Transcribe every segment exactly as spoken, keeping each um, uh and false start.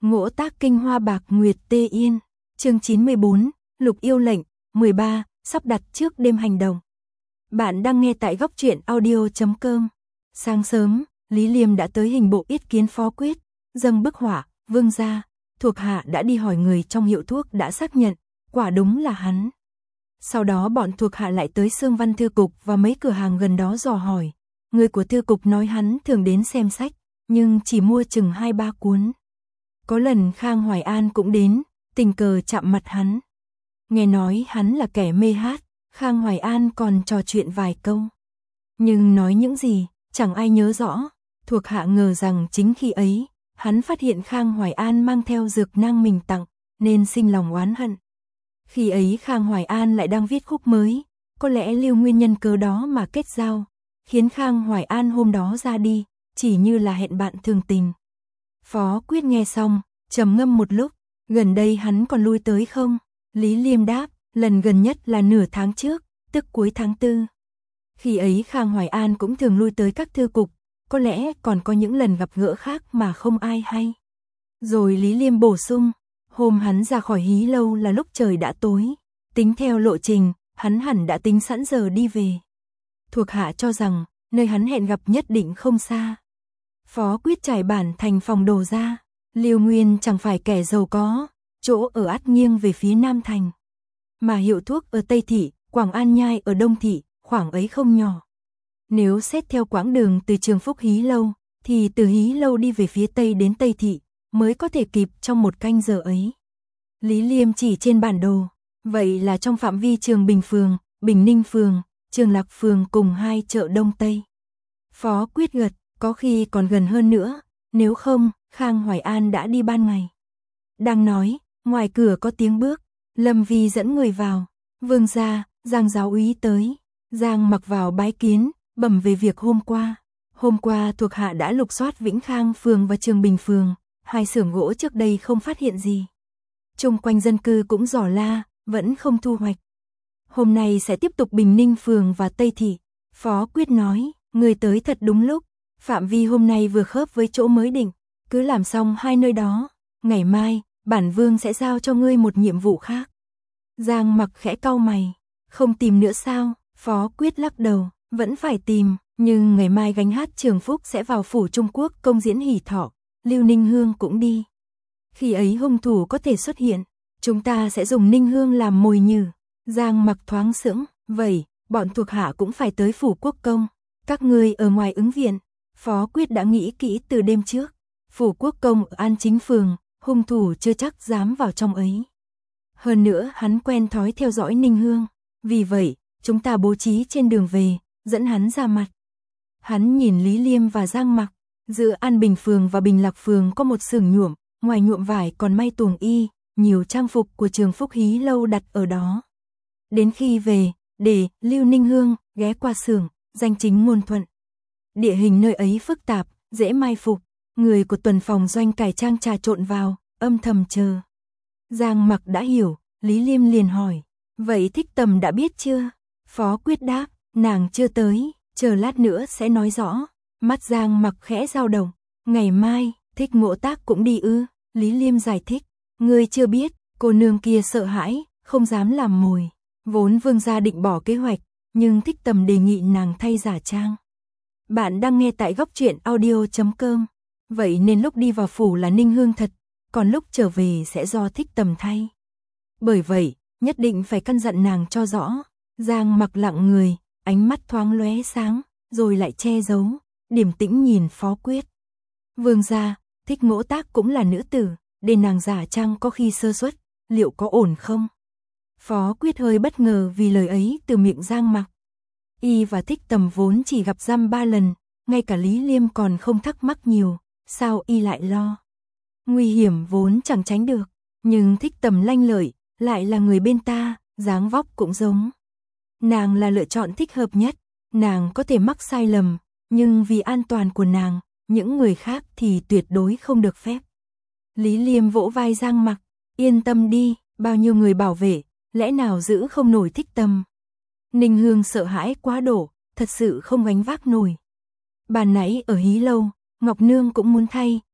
Ngỗ Tác Kinh Hoa Bạc Nguyệt Tê Yên, chương chín mươi bốn, Lục Yêu Lệnh, mười ba, sắp đặt trước đêm hành động. Bạn đang nghe tại góc truyện audio chấm com. Sáng sớm, Lý Liêm đã tới hình bộ yết kiến Phó Quyết, dâng bức họa, vương gia, thuộc hạ đã đi hỏi người trong hiệu thuốc đã xác nhận, quả đúng là hắn. Sau đó bọn thuộc hạ lại tới Sương Văn Thư Cục và mấy cửa hàng gần đó dò hỏi. Người của Thư Cục nói hắn thường đến xem sách, nhưng chỉ mua chừng hai ba cuốn. Có lần Khang Hoài An cũng đến, tình cờ chạm mặt hắn. Nghe nói hắn là kẻ mê hát, Khang Hoài An còn trò chuyện vài câu. Nhưng nói những gì, chẳng ai nhớ rõ. Thuộc hạ ngờ rằng chính khi ấy, hắn phát hiện Khang Hoài An mang theo dược nang mình tặng, nên sinh lòng oán hận. Khi ấy Khang Hoài An lại đang viết khúc mới, có lẽ Lưu nguyên nhân cớ đó mà kết giao, khiến Khang Hoài An hôm đó ra đi, chỉ như là hẹn bạn thường tình. Phó Quyết nghe xong, trầm ngâm một lúc, gần đây hắn còn lui tới không? Lý Liêm đáp, lần gần nhất là nửa tháng trước, tức cuối tháng tư. Khi ấy Khang Hoài An cũng thường lui tới các thư cục, có lẽ còn có những lần gặp gỡ khác mà không ai hay. Rồi Lý Liêm bổ sung, hôm hắn ra khỏi Hí Lâu là lúc trời đã tối, tính theo lộ trình, hắn hẳn đã tính sẵn giờ đi về. Thuộc hạ cho rằng, nơi hắn hẹn gặp nhất định không xa. Phó Quyết trải bản thành phòng đồ ra, Lưu Nguyên chẳng phải kẻ giàu có, chỗ ở ắt nghiêng về phía Nam Thành. Mà hiệu thuốc ở Tây Thị, Quảng An Nhai ở Đông Thị, khoảng ấy không nhỏ. Nếu xét theo quãng đường từ Trường Phúc Hí Lâu, thì từ Hí Lâu đi về phía Tây đến Tây Thị, mới có thể kịp trong một canh giờ ấy. Lý Liêm chỉ trên bản đồ, vậy là trong phạm vi Trường Bình Phường, Bình Ninh Phường, Trường Lạc Phường cùng hai chợ Đông Tây. Phó Quyết gật, có khi còn gần hơn nữa, nếu không, Khang Hoài An đã đi ban ngày. Đang nói, ngoài cửa có tiếng bước, Lâm Vi dẫn người vào, vương gia, Giang giáo úy tới. Giang mặc vào bái kiến, bẩm về việc hôm qua. Hôm qua thuộc hạ đã lục soát Vĩnh Khang Phường và Trường Bình Phường, hai xưởng gỗ trước đây không phát hiện gì. Chung quanh dân cư cũng dò la, vẫn không thu hoạch. Hôm nay sẽ tiếp tục Bình Ninh Phường và Tây Thị. Phó Quyết nói, người tới thật đúng lúc, phạm vi hôm nay vừa khớp với chỗ mới định, cứ làm xong hai nơi đó, ngày mai, bản vương sẽ giao cho ngươi một nhiệm vụ khác. Giang mặc khẽ cau mày, không tìm nữa sao? Phó Quyết lắc đầu, vẫn phải tìm, nhưng ngày mai gánh hát Trường Phúc sẽ vào phủ Trung Quốc công diễn hỷ thọ, Lưu Ninh Hương cũng đi. Khi ấy hung thủ có thể xuất hiện, chúng ta sẽ dùng Ninh Hương làm mồi nhử. Giang mặc thoáng sững, vậy, bọn thuộc hạ cũng phải tới phủ Quốc công, các ngươi ở ngoài ứng viện. Phó Quyết đã nghĩ kỹ từ đêm trước, phủ Quốc công ở An Chính Phường, hung thủ chưa chắc dám vào trong ấy. Hơn nữa hắn quen thói theo dõi Ninh Hương, vì vậy, chúng ta bố trí trên đường về, dẫn hắn ra mặt. Hắn nhìn Lý Liêm và Giang mặc, giữa An Bình Phường và Bình Lạc Phường có một xưởng nhuộm, ngoài nhuộm vải còn may tuồng y, nhiều trang phục của Trường Phúc Hí Lâu đặt ở đó. Đến khi về, để Lưu Ninh Hương ghé qua xưởng, danh chính ngôn thuận. Địa hình nơi ấy phức tạp, dễ mai phục, người của tuần phòng doanh cải trang trà trộn vào, âm thầm chờ. Giang mặc đã hiểu, Lý Liêm liền hỏi, vậy Thích Tầm đã biết chưa? Phó Quyết đáp, nàng chưa tới, chờ lát nữa sẽ nói rõ. Mắt Giang mặc khẽ dao động, ngày mai, Thích Ngỗ Tác cũng đi ư? Lý Liêm giải thích, ngươi chưa biết, cô nương kia sợ hãi, không dám làm mồi. Vốn vương gia định bỏ kế hoạch, nhưng Thích Tầm đề nghị nàng thay giả trang. Bạn đang nghe tại góc truyện audio chấm com. Vậy nên lúc đi vào phủ là Ninh Hương thật, còn lúc trở về sẽ do Thích Tầm thay. Bởi vậy, nhất định phải căn dặn nàng cho rõ. Giang mặc lặng người, ánh mắt thoáng lóe sáng, rồi lại che giấu, điềm tĩnh nhìn Phó Quyết. Vương gia, Thích Ngỗ Tác cũng là nữ tử, để nàng giả trang có khi sơ suất, liệu có ổn không? Phó Quyết hơi bất ngờ vì lời ấy từ miệng Giang mặc. Y và Thích Tầm vốn chỉ gặp dăm ba lần, ngay cả Lý Liêm còn không thắc mắc nhiều, sao Y lại lo? Nguy hiểm vốn chẳng tránh được, nhưng Thích Tầm lanh lợi, lại là người bên ta, dáng vóc cũng giống. Nàng là lựa chọn thích hợp nhất, nàng có thể mắc sai lầm, nhưng vì an toàn của nàng, những người khác thì tuyệt đối không được phép. Lý Liêm vỗ vai Giang mặc, yên tâm đi, bao nhiêu người bảo vệ, lẽ nào giữ không nổi Thích Tầm. Ninh Hương sợ hãi quá độ, thật sự không gánh vác nổi. Bà nãy ở Hí Lâu, Ngọc Nương cũng muốn thay,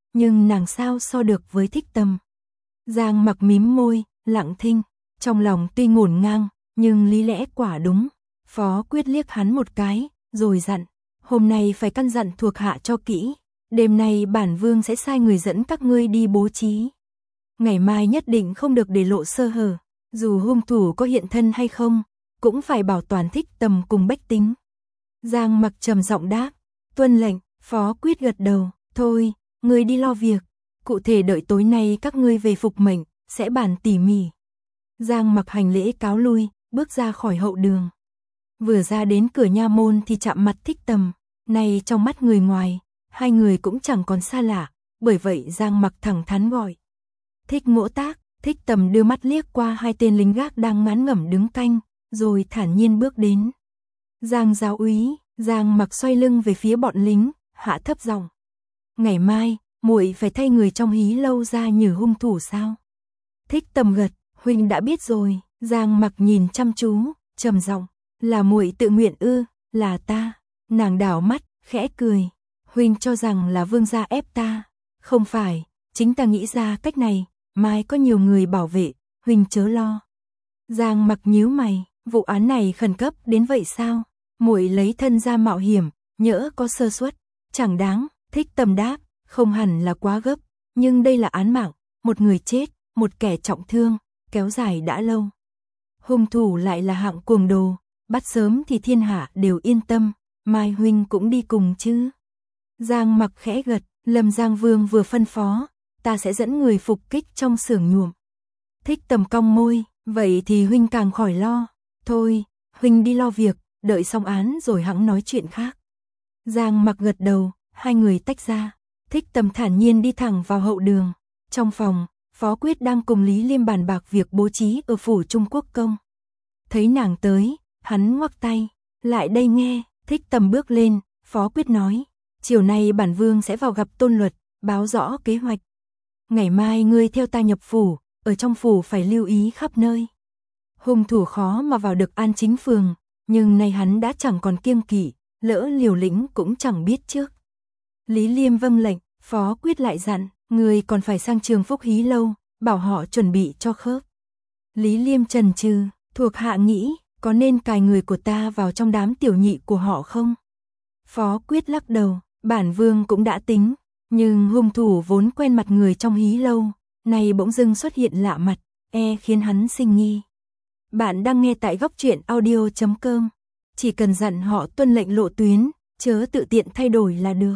nhưng nàng sao so được với Thích Tầm. Giang Mặc mím môi, lặng thinh, trong lòng tuy ngổn ngang, nhưng lý lẽ quả đúng. Phó Quyết liếc hắn một cái, rồi dặn, hôm nay phải căn dặn thuộc hạ cho kỹ, đêm nay bản vương sẽ sai người dẫn các ngươi đi bố trí. Ngày mai nhất định không được để lộ sơ hở, dù hung thủ có hiện thân hay không, cũng phải bảo toàn Thích Tầm cùng bách tính. Giang Mặc trầm giọng đáp, tuân lệnh. Phó Quyết gật đầu, thôi, ngươi đi lo việc, cụ thể đợi tối nay các ngươi về phục mệnh, sẽ bàn tỉ mỉ. Giang Mặc hành lễ cáo lui, bước ra khỏi hậu đường. Vừa ra đến cửa nha môn thì chạm mặt Thích Tầm, này trong mắt người ngoài, hai người cũng chẳng còn xa lạ, bởi vậy Giang Mặc thẳng thắn gọi. Thích Ngỗ Tác. Thích Tầm đưa mắt liếc qua hai tên lính gác đang ngán ngẩm đứng canh, rồi thản nhiên bước đến. Giang giáo úy. Giang Mặc xoay lưng về phía bọn lính, hạ thấp giọng. Ngày mai, muội phải thay người trong hí lâu ra nhử hung thủ sao? Thích Tầm gật, huynh đã biết rồi. Giang Mặc nhìn chăm chú, trầm giọng, là muội tự nguyện ư? Là ta. Nàng đảo mắt, khẽ cười. Huynh cho rằng là vương gia ép ta? Không phải, chính ta nghĩ ra cách này, mai có nhiều người bảo vệ, huynh chớ lo. Giang Mặc nhíu mày, vụ án này khẩn cấp đến vậy sao? Muội lấy thân ra mạo hiểm, nhỡ có sơ suất, chẳng đáng. Thích Tầm đáp, không hẳn là quá gấp, nhưng đây là án mạng, một người chết, một kẻ trọng thương, kéo dài đã lâu. Hung thủ lại là hạng cuồng đồ, bắt sớm thì thiên hạ đều yên tâm, mai huynh cũng đi cùng chứ? Giang Mặc khẽ gật, Lâm Giang Vương vừa phân phó, ta sẽ dẫn người phục kích trong xưởng nhuộm. Thích Tầm cong môi, vậy thì huynh càng khỏi lo, thôi, huynh đi lo việc, đợi xong án rồi hẵng nói chuyện khác. Giang Mặc gật đầu, hai người tách ra. Thích Tầm thản nhiên đi thẳng vào hậu đường. Trong phòng, Phó Quyết đang cùng Lý Liêm bàn bạc việc bố trí ở phủ Trung Quốc công. Thấy nàng tới, hắn ngoắc tay, lại đây nghe. Thích Tầm bước lên, Phó Quyết nói, chiều nay bản vương sẽ vào gặp Tôn Luật, báo rõ kế hoạch. Ngày mai ngươi theo ta nhập phủ, ở trong phủ phải lưu ý khắp nơi. Hung thủ khó mà vào được An Chính phường, nhưng nay hắn đã chẳng còn kiêng kỵ, lỡ liều lĩnh cũng chẳng biết trước. Lý Liêm vâng lệnh, Phó Quyết lại dặn, người còn phải sang Trường Phúc hí lâu, bảo họ chuẩn bị cho khớp. Lý Liêm chần chừ, thuộc hạ nghĩ, có nên cài người của ta vào trong đám tiểu nhị của họ không? Phó Quyết lắc đầu, bản vương cũng đã tính, nhưng hung thủ vốn quen mặt người trong hí lâu, nay bỗng dưng xuất hiện lạ mặt, e khiến hắn sinh nghi. Bạn đang nghe tại góc truyện audio chấm com. Chỉ cần dặn họ tuân lệnh lộ tuyến, chớ tự tiện thay đổi là được.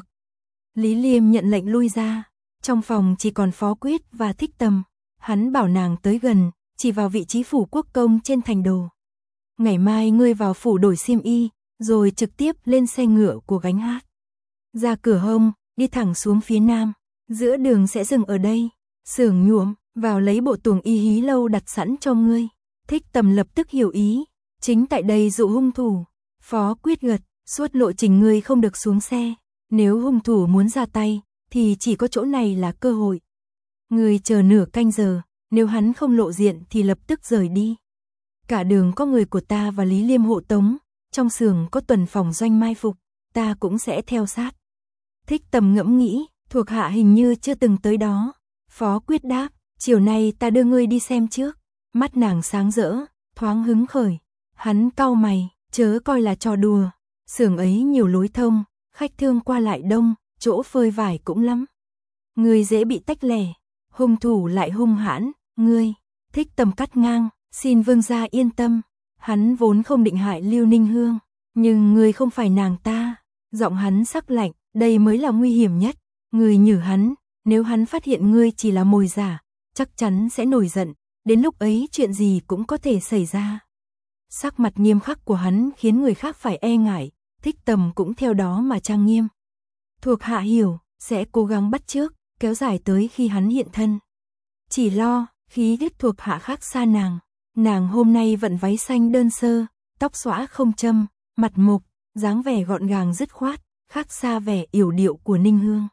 Lý Liêm nhận lệnh lui ra. Trong phòng chỉ còn Phó Quyết và Thích Tầm. Hắn bảo nàng tới gần, chỉ vào vị trí phủ quốc công trên thành đồ. Ngày mai ngươi vào phủ đổi xiêm y, rồi trực tiếp lên xe ngựa của gánh hát. Ra cửa hông, đi thẳng xuống phía nam. Giữa đường sẽ dừng ở đây. Xưởng nhuộm, vào lấy bộ tuồng y hí lâu đặt sẵn cho ngươi. Thích Tầm lập tức hiểu ý, chính tại đây dụ hung thủ. Phó Quyết gật, suốt lộ trình ngươi không được xuống xe, nếu hung thủ muốn ra tay, thì chỉ có chỗ này là cơ hội. Ngươi chờ nửa canh giờ, nếu hắn không lộ diện thì lập tức rời đi. Cả đường có người của ta và Lý Liêm hộ tống, trong xưởng có tuần phòng doanh mai phục, ta cũng sẽ theo sát. Thích Tầm ngẫm nghĩ, thuộc hạ hình như chưa từng tới đó. Phó Quyết đáp, chiều nay ta đưa ngươi đi xem trước. Mắt nàng sáng rỡ, thoáng hứng khởi. Hắn cau mày, chớ coi là trò đùa. Xưởng ấy nhiều lối thông, khách thương qua lại đông, chỗ phơi vải cũng lắm. Ngươi dễ bị tách lẻ, hung thủ lại hung hãn, ngươi. Thích Tầm cắt ngang, xin vương gia yên tâm. Hắn vốn không định hại Lưu Ninh Hương, nhưng ngươi không phải nàng ta. Giọng hắn sắc lạnh, đây mới là nguy hiểm nhất. Ngươi nhử hắn, nếu hắn phát hiện ngươi chỉ là mồi giả, chắc chắn sẽ nổi giận. Đến lúc ấy chuyện gì cũng có thể xảy ra. Sắc mặt nghiêm khắc của hắn khiến người khác phải e ngại, Thích Tầm cũng theo đó mà trang nghiêm. Thuộc hạ hiểu, sẽ cố gắng bắt trước, kéo dài tới khi hắn hiện thân. Chỉ lo, khí huyết thuộc hạ khác xa nàng. Nàng hôm nay vận váy xanh đơn sơ, tóc xõa không châm, mặt mộc, dáng vẻ gọn gàng dứt khoát, khác xa vẻ yểu điệu của Ninh Hương.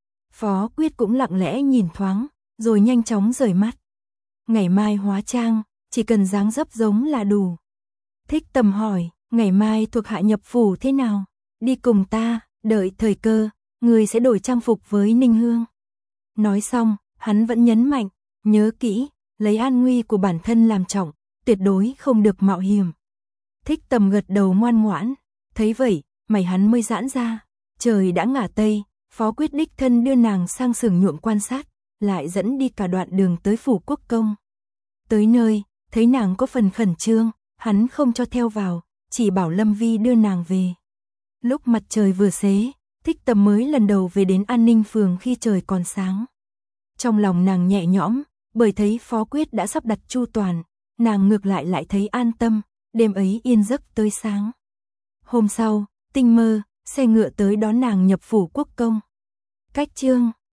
Phó Quyết cũng lặng lẽ nhìn thoáng, rồi nhanh chóng rời mắt. Ngày mai hóa trang, chỉ cần dáng dấp giống là đủ. Thích Tầm hỏi, ngày mai thuộc hạ nhập phủ thế nào? Đi cùng ta, đợi thời cơ, người sẽ đổi trang phục với Ninh Hương. Nói xong, hắn vẫn nhấn mạnh, nhớ kỹ, lấy an nguy của bản thân làm trọng, tuyệt đối không được mạo hiểm. Thích Tầm gật đầu ngoan ngoãn, thấy vậy, mày hắn mới giãn ra. Trời đã ngả tây, Phó Quyết đích thân đưa nàng sang xưởng nhuộm quan sát, lại dẫn đi cả đoạn đường tới phủ quốc công. Tới nơi, thấy nàng có phần khẩn trương, hắn không cho theo vào, chỉ bảo Lâm Vi đưa nàng về. Lúc mặt trời vừa xế, Thích Tầm mới lần đầu về đến An Ninh phường khi trời còn sáng. Trong lòng nàng nhẹ nhõm, bởi thấy Phó Quyết đã sắp đặt chu toàn, nàng ngược lại lại thấy an tâm, đêm ấy yên giấc tới sáng. Hôm sau, tinh mơ, xe ngựa tới đón nàng nhập phủ quốc công. Cách chương